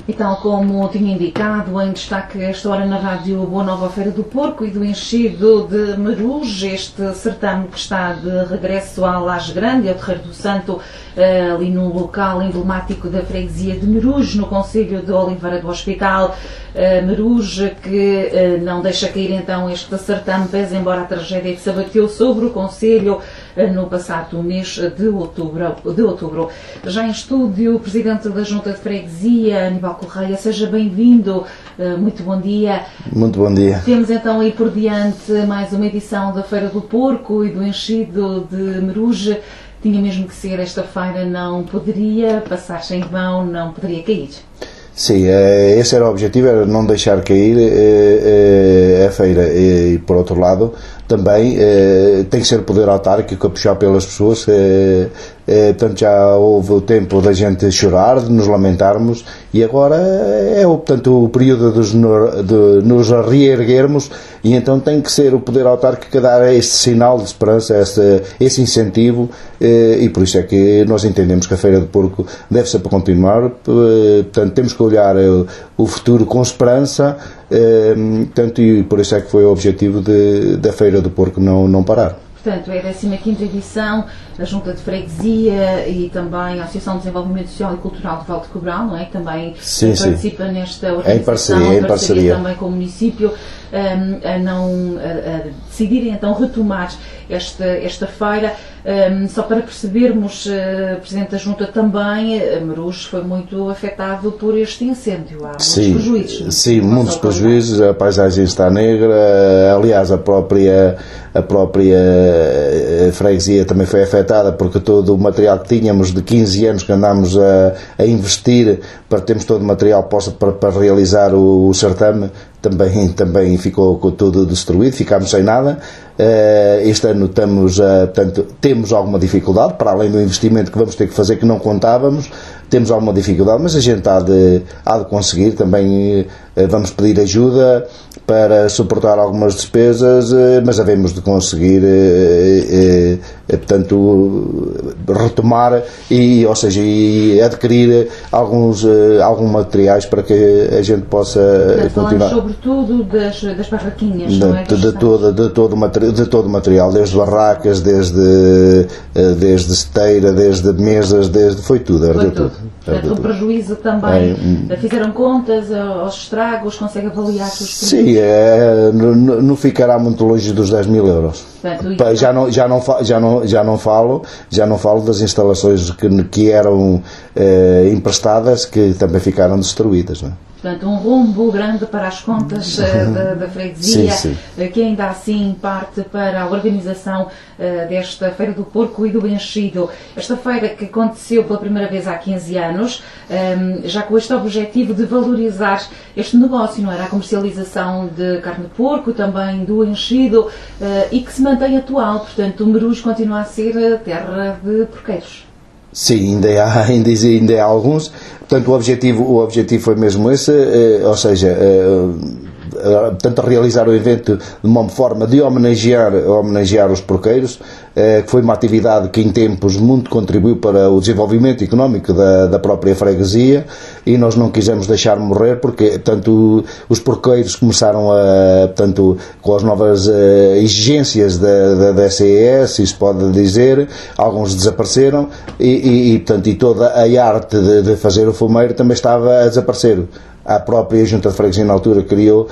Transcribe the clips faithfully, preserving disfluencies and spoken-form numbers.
E tal como tinha indicado, em destaque esta hora na rádio Boa Nova Feira do Porco e do enchido de Merus, este certame que está de regresso à Laje Grande, ao Terreiro do Santo, ali no local emblemático da freguesia de Merus, no concelho de Oliveira do Hospital. Merus, que não deixa cair então este certame, pese embora a tragédia que se abateu sobre o concelho no passado mês de outubro. De outubro. Já em estúdio, o Presidente da Junta de Freguesia, Aníbal Correia, seja bem-vindo, muito bom dia. Muito bom dia. Temos então aí por diante mais uma edição da Feira do Porco e do enchido de Merus. Tinha mesmo que ser esta feira, não poderia passar sem vão, não poderia cair. Sim, esse era o objetivo, era não deixar cair a feira. E, por outro lado, também tem que ser o poder autárquico a puxar pelas pessoas. Portanto, já houve o tempo da gente chorar, de nos lamentarmos, e agora é portanto, o período de, de nos reerguermos, e então tem que ser o poder autárquico a dar este sinal de esperança, esse, esse incentivo, e por isso é que nós entendemos que a Feira do Porco deve ser para continuar. Portanto, temos que olhar o futuro com esperança, portanto, e por isso é que foi o objetivo de, da Feira do Porco não, não parar. Portanto, é a décima quinta edição, a Junta de Freguesia e também a Associação de Desenvolvimento Social e Cultural de Val de Cobral, não é? Que também sim, participa sim. nesta organização, é em parceria, em em parceria também com o município, um, a, não, a, a decidirem então retomar esta, esta feira. Um, só para percebermos, uh, Presidente da Junta, também, uh, Merus foi muito afetado por este incêndio. Há muitos sim, prejuízos. Sim, muitos prejuízos, a paisagem está negra, aliás, a própria, a própria freguesia também foi afetada, porque todo o material que tínhamos de quinze anos que andámos a, a investir para termos todo o material posto para, para realizar o, o certame, também, também ficou tudo destruído, ficámos sem nada. Este ano estamos, portanto, temos alguma dificuldade, para além do investimento que vamos ter que fazer, que não contávamos, temos alguma dificuldade, mas a gente há de, há de conseguir. Também vamos pedir ajuda para suportar algumas despesas, mas havemos de conseguir, portanto, retomar e, ou seja, e adquirir alguns, alguns materiais para que a gente possa Mas continuar. Sobretudo das, das barraquinhas, de, não é? De, de, toda, de, todo o material, de todo o material, desde barracas, desde, desde esteira, desde mesas, desde, foi tudo. Foi tudo. tudo. Portanto, o prejuízo também, é, fizeram contas aos estragos, consegue avaliar os prejuízos? Sim, é, não, não ficará muito longe dos dez mil euros. Portanto, já, não, já, não, já, não, já, não falo, já não falo das instalações que, que eram eh, emprestadas, que também ficaram destruídas, não é? Portanto, um rombo grande para as contas uh, da, da freguesia, sim, sim. Uh, que ainda assim parte para a organização uh, desta Feira do Porco e do Enchido. Esta feira que aconteceu pela primeira vez há quinze anos, um, já com este objetivo de valorizar este negócio, não era? A comercialização de carne de porco, também do enchido, uh, e que se mantém atual. Portanto, o Merus continua a ser terra de porqueiros. Sim, ainda há, ainda, ainda há alguns. Portanto, o objetivo, o objetivo foi mesmo esse, eh, ou seja, eh, eh, portanto, realizar o evento de uma forma de homenagear, homenagear os porqueiros, eh, que foi uma atividade que em tempos muito contribuiu para o desenvolvimento económico da, da própria freguesia, e nós não quisemos deixar morrer, porque portanto, os porqueiros começaram a, portanto, com as novas eh, exigências da, da, da S E S, isso pode dizer, alguns desapareceram, e, e, e, portanto, e toda a arte de, de fazer o fumeiro também estava a desaparecer. A própria Junta de Freguesia na altura criou,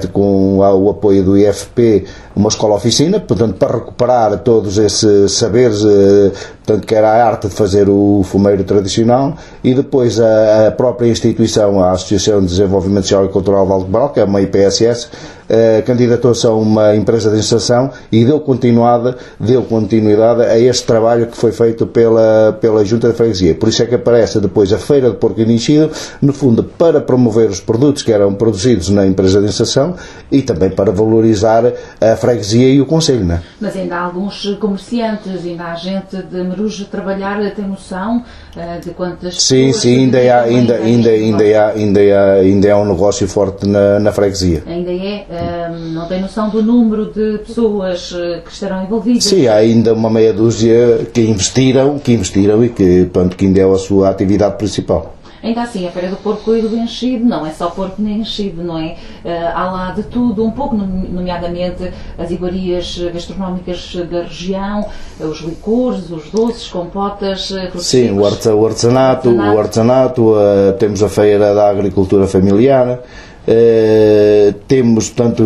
com o apoio do I F P, uma escola-oficina, portanto, para recuperar todos esses saberes, portanto, que era a arte de fazer o fumeiro tradicional, e depois a, a própria instituição, a Associação de Desenvolvimento Social e Cultural de Val de Cobral, que é uma I P S S, eh, candidatou-se a uma empresa de inserção e deu continuidade, deu continuidade a este trabalho que foi feito pela, pela Junta de Freguesia. Por isso é que aparece depois a Feira de Porco e Enchido, no fundo, para promover os produtos que eram produzidos na empresa de inserção e também para valorizar a freguesia e o concelho, não é? Mas ainda há alguns comerciantes, ainda há gente de Merus a trabalhar, tem noção uh, de quantas sim, pessoas... Sim, sim, ainda há, ainda, ainda, ainda, há, ainda, há, ainda há um negócio forte na, na freguesia. Ainda é? Um, não tem noção do número de pessoas que estarão envolvidas? Sim, há ainda uma meia dúzia que investiram, que investiram e que, pronto, que ainda é a sua atividade principal. Ainda assim, a Feira do Porco e do Enchido não é só porco nem enchido, não é? Há lá de tudo, um pouco, nomeadamente as iguarias gastronómicas da região, os licores, os doces, compotas, sim, o artesanato, o artesanato, uh, temos a Feira da Agricultura Familiar. Uh, temos, portanto,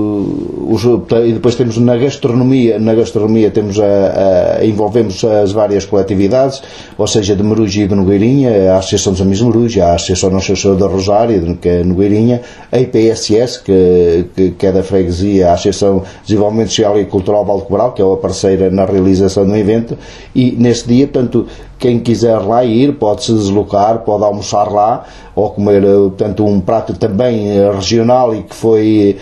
os, e depois temos na gastronomia, na gastronomia temos a, a, envolvemos as várias coletividades, ou seja, de Maruja e de Nogueirinha, a Associação dos Amigos de Maruja, a Associação Nossa Senhora da Rosário, que é Nogueirinha, a I P S S, que, que, que é da freguesia, a Associação de Desenvolvimento Social e Cultural Valde Cobral, que é a parceira na realização do evento, e nesse dia, portanto, quem quiser lá ir pode se deslocar, pode almoçar lá ou comer, portanto, um prato também regional e que foi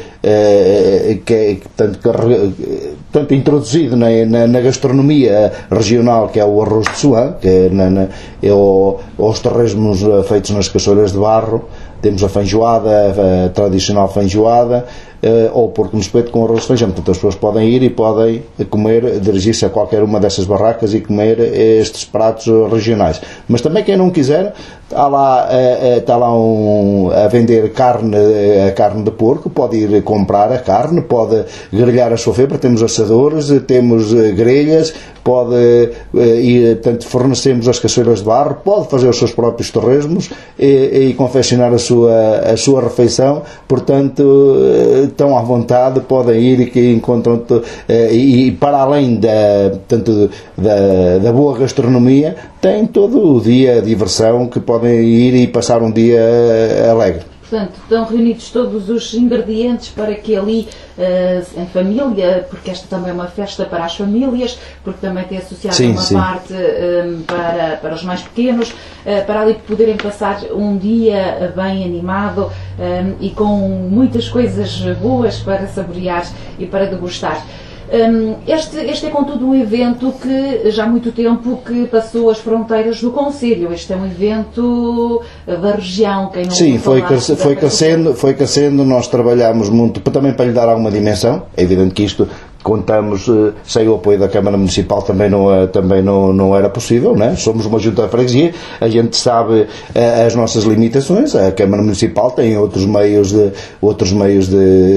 eh, que, portanto, que, portanto, introduzido na, na, na gastronomia regional, que é o arroz de suã, que é, na, na, é o, os torresmos feitos nas caçoulas de barro. Temos a feijoada, a tradicional feijoada, uh, ou porco no espeto com arroz de feijão. Portanto, as pessoas podem ir e podem comer, dirigir-se a qualquer uma dessas barracas e comer estes pratos regionais. Mas também quem não quiser, está lá, uh, está lá um, a vender carne, a carne de porco, pode ir comprar a carne, pode grelhar a sua febra, temos assadores, temos uh, grelhas, pode uh, ir, portanto, fornecemos as caçoulas de barro, pode fazer os seus próprios torresmos e, e confeccionar a sua a sua refeição, portanto estão à vontade, podem ir e que encontram e, e para além da, portanto, da, da boa gastronomia, tem todo o dia diversão, que podem ir e passar um dia alegre. Portanto, estão reunidos todos os ingredientes para que ali, uh, em família, porque esta também é uma festa para as famílias, porque também tem associado sim, uma sim. parte um, para, para os mais pequenos, uh, para ali poderem passar um dia bem animado um, e com muitas coisas boas para saborear e para degustar. Um, este, este é, contudo, um evento que já há muito tempo que passou as fronteiras do concelho. Este é um evento da região. Quem não Sim, foi, cresce, foi, crescendo, foi crescendo, nós trabalhámos muito, também para lhe dar alguma dimensão. É evidente que isto, contamos, sem o apoio da Câmara Municipal também não, também não, não era possível, né? Somos uma junta de freguesia, a gente sabe as nossas limitações, a Câmara Municipal tem outros meios de, outros meios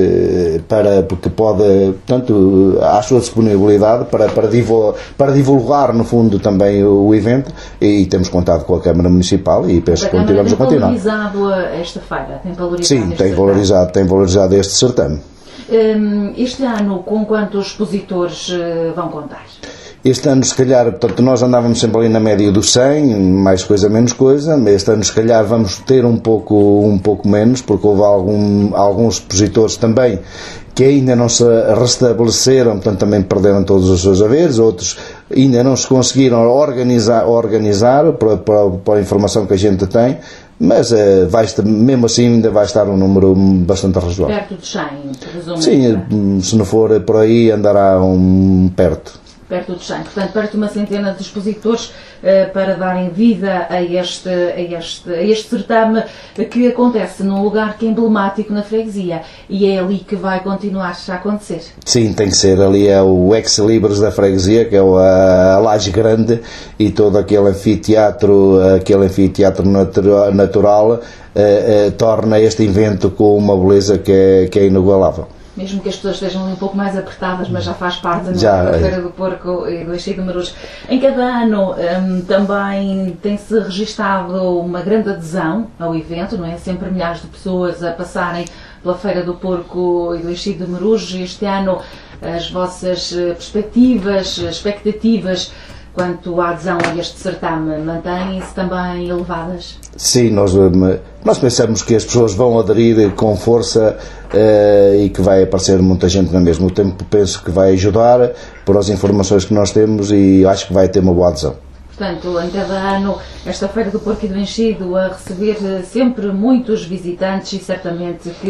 de, para, porque pode, portanto, à sua disponibilidade para, para, divulgar, para divulgar, no fundo, também o, o evento, e temos contado com a Câmara Municipal e penso que continuamos a continuar. Tem valorizado esta feira? Tem valorizado Sim, tem valorizado, tem valorizado este certame. Este ano, com quantos expositores vão contar? Este ano, se calhar, portanto, nós andávamos sempre ali na média dos cem, mais coisa, menos coisa. Este ano, se calhar, vamos ter um pouco, um pouco menos, porque houve algum, alguns expositores também que ainda não se restabeleceram, portanto, também perderam todos os seus haveres. Outros ainda não se conseguiram organizar, organizar para, para, para a informação que a gente tem. Mas uh, vai estar, mesmo assim ainda vai estar um número bastante razoável. Perto de cem, presumo. Sim, se não for por aí andará um perto. Perto de cem, portanto, perto de uma centena de expositores uh, para darem vida a este, a, este, a este certame que acontece num lugar que é emblemático na freguesia, e é ali que vai continuar a acontecer. Sim, tem que ser. Ali é o ex-libris da freguesia, que é a Laje Grande, e todo aquele anfiteatro, aquele anfiteatro natural, natural uh, uh, torna este evento com uma beleza que é, que é inigualável. Mesmo que as pessoas estejam um pouco mais apertadas, mas já faz parte da Feira do Porco e do Enchido de Maruja. Em cada ano um, também tem-se registado uma grande adesão ao evento, não é? Sempre milhares de pessoas a passarem pela Feira do Porco e do Enchido de Maruja. Este ano as vossas perspectivas, expectativas quanto à adesão a este certame mantêm-se também elevadas? Sim, nós, nós pensamos que as pessoas vão aderir com força uh, e que vai aparecer muita gente na mesma. No tempo penso que vai ajudar por as informações que nós temos e acho que vai ter uma boa adesão. Portanto, em cada ano, esta Feira do Porco e do Enchido a receber sempre muitos visitantes e certamente que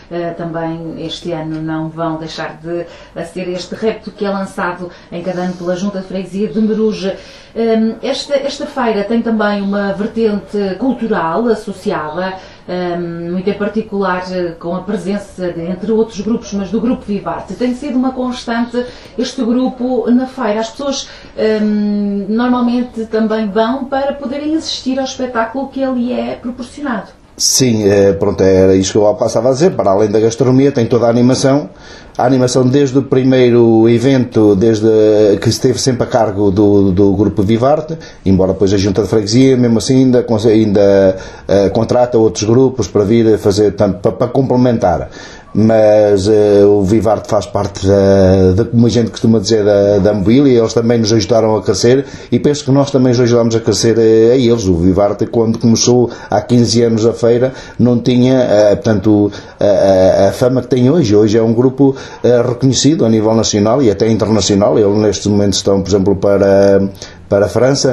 também este ano não vão deixar de ser este repto que é lançado em cada ano pela Junta de Freguesia de Meruge. Esta, esta feira tem também uma vertente cultural associada, muito em particular com a presença de, entre outros grupos, mas do Grupo Vivarte. Tem sido uma constante este grupo na feira. As pessoas um, normalmente também vão para poderem assistir ao espetáculo que ali é proporcionado. Sim, é, pronto, era isso que eu passava a dizer. Para além da gastronomia, tem toda a animação. A animação desde o primeiro evento, desde que esteve sempre a cargo do, do Grupo Vivarte, embora depois a Junta de Freguesia, mesmo assim, ainda, ainda uh, contrata outros grupos para vir fazer, tanto, para, para complementar. Mas uh, o Vivarte faz parte da, da, como a gente costuma dizer, da, da mobília. Eles também nos ajudaram a crescer e penso que nós também os ajudamos a crescer a, a eles. O Vivarte, quando começou há quinze anos a feira, não tinha uh, portanto, a, a, a fama que tem hoje. Hoje é um grupo uh, reconhecido a nível nacional e até internacional. Eles nestes momentos estão, por exemplo, para... para a França,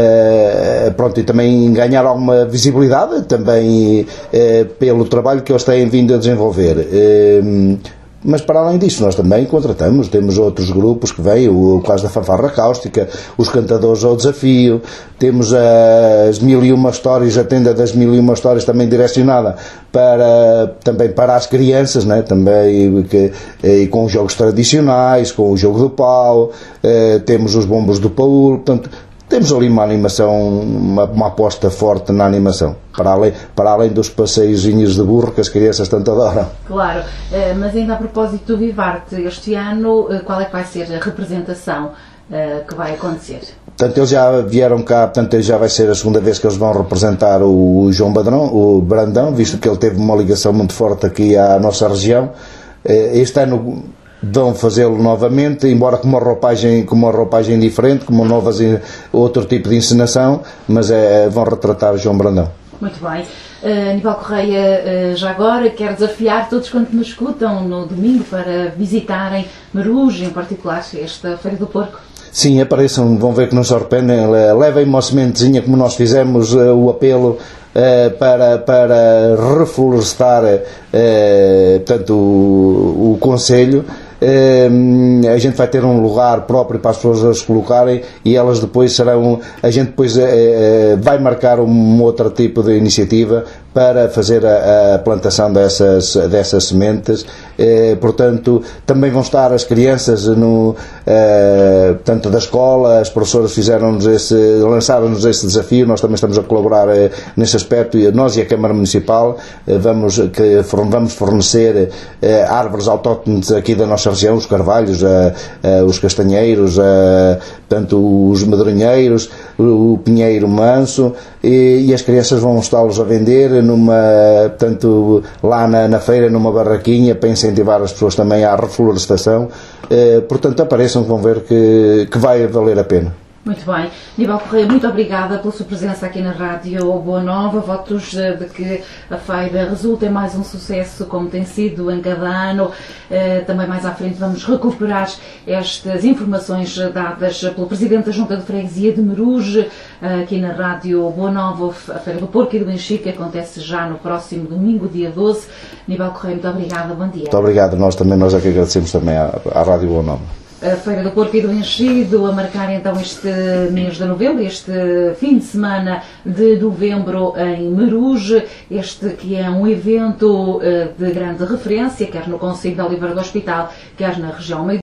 uh, pronto, e também ganhar alguma visibilidade também uh, pelo trabalho que eles têm vindo a desenvolver. Uh, mas para além disso nós também contratamos, temos outros grupos que vêm, o caso da Fanfarra Cáustica, os Cantadores ao Desafio, temos as Mil e Uma Histórias, a tenda das Mil e Uma Histórias também direcionada para, também para as crianças, né? Também que, e com os jogos tradicionais, com o jogo do pau, eh, temos os bombos do Paulo, portanto temos ali uma animação, uma, uma aposta forte na animação, para além, para além dos passeiozinhos de burro que as crianças tanto adoram. Claro, mas ainda a propósito do Vivarte, este ano qual é que vai ser a representação que vai acontecer? Portanto, eles já vieram cá, portanto, já vai ser a segunda vez que eles vão representar o, o João Badrão, o Brandão, visto que ele teve uma ligação muito forte aqui à nossa região. Este ano vão fazê-lo novamente, embora com uma roupagem, com uma roupagem diferente, com uma nova, outro tipo de encenação, mas é, vão retratar o João Brandão. Muito bem. Uh, Aníbal Correia, uh, já agora quero desafiar todos quanto nos escutam no domingo para visitarem Meruge, em particular esta Feira do Porco. Sim, apareçam, vão ver que não se arrependem, levem uma sementezinha como nós fizemos uh, o apelo uh, para, para reflorestar uh, portanto, o, o Conselho. Uh, a gente vai ter um lugar próprio para as pessoas se colocarem e elas depois serão, a gente depois uh, vai marcar um outro tipo de iniciativa para fazer a, a plantação dessas, dessas sementes. Uh, portanto, também vão estar as crianças no, uh, portanto, da escola, as professoras fizeram-nos esse, lançaram-nos esse desafio, nós também estamos a colaborar uh, nesse aspecto, e nós e a Câmara Municipal uh, vamos, que, vamos fornecer uh, árvores autóctones aqui da nossa região, os carvalhos, a, a, os castanheiros, a, portanto, os medronheiros, o, o pinheiro manso, e, e as crianças vão está-los a vender numa, portanto, lá na, na feira, numa barraquinha, para incentivar as pessoas também à reflorestação. Eh, portanto, apareçam que vão ver que, que vai valer a pena. Muito bem. Aníbal Correia, muito obrigada pela sua presença aqui na Rádio Boa Nova. Votos de que a feira resulte em mais um sucesso, como tem sido em cada ano. Também mais à frente vamos recuperar estas informações dadas pelo Presidente da Junta de Freguesia de Meruge, aqui na Rádio Boa Nova. A Feira do Porco e do Enchido, que acontece já no próximo domingo, dia doze. Aníbal Correia, muito obrigada. Bom dia. Muito obrigado. Nós também, nós é que agradecemos também à, à Rádio Boa Nova. A Feira do Porco e do Enchido a marcar então este mês de novembro, este fim de semana de novembro em Meruge, este que é um evento de grande referência, quer no concelho de Oliveira do Hospital, quer na região